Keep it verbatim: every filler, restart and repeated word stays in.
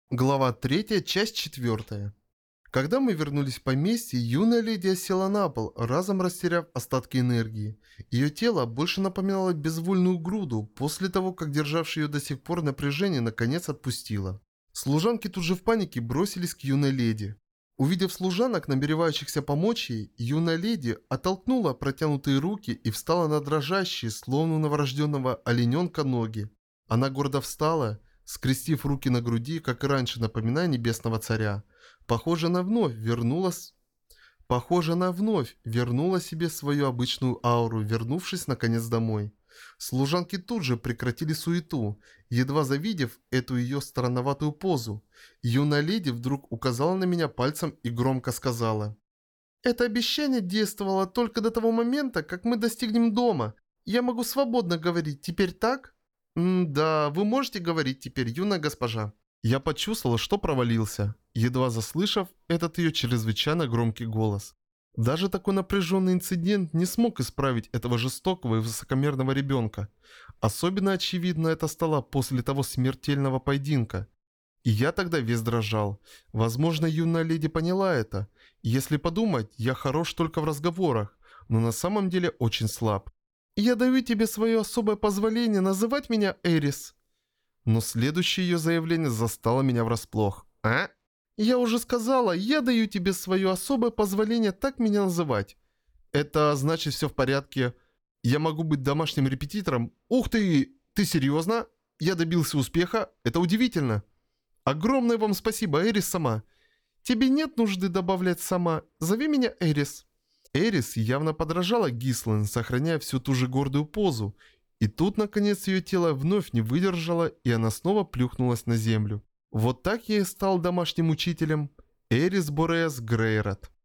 Глава третья, часть четвёртая. Когда мы вернулись в поместье, юная леди села на пол, разом растеряв остатки энергии. Ее тело больше напоминало безвольную груду, после того, как державшее ее до сих пор напряжение наконец отпустило. Служанки тут же в панике бросились к юной леди. Увидев служанок, намеревающихся помочь ей, юная леди оттолкнула протянутые руки и встала на дрожащие, словно у новорожденного олененка, ноги. Она гордо встала, скрестив руки на груди, как и раньше, напоминая небесного царя. Похоже, она вновь вернулась... Похоже, она вновь вернула себе свою обычную ауру, вернувшись наконец домой. Служанки тут же прекратили суету, едва завидев эту ее странноватую позу. Юная леди вдруг указала на меня пальцем и громко сказала: «Это обещание действовало только до того момента, как мы достигнем дома. Я могу свободно говорить, теперь так?» «М-да, вы можете говорить теперь, юная госпожа». Я почувствовал, что провалился, едва заслышав этот ее чрезвычайно громкий голос. Даже такой напряженный инцидент не смог исправить этого жестокого и высокомерного ребенка. Особенно очевидно это стало после того смертельного поединка. И я тогда весь дрожал. Возможно, юная леди поняла это. И если подумать, я хорош только в разговорах, но на самом деле очень слаб. «Я даю тебе свое особое позволение называть меня Эрис». Но следующее ее заявление застало меня врасплох. «А?» «Я уже сказала, я даю тебе свое особое позволение так меня называть». «Это значит все в порядке. Я могу быть домашним репетитором?» «Ух ты! Ты серьезно? Я добился успеха? Это удивительно!» «Огромное вам спасибо, Эрис сама». «Тебе нет нужды добавлять сама. Зови меня Эрис». Эрис явно подражала Гислен, сохраняя всю ту же гордую позу. И тут, наконец, ее тело вновь не выдержало, и она снова плюхнулась на землю. Вот так я и стал домашним учителем. Эрис Бореас Грейрот.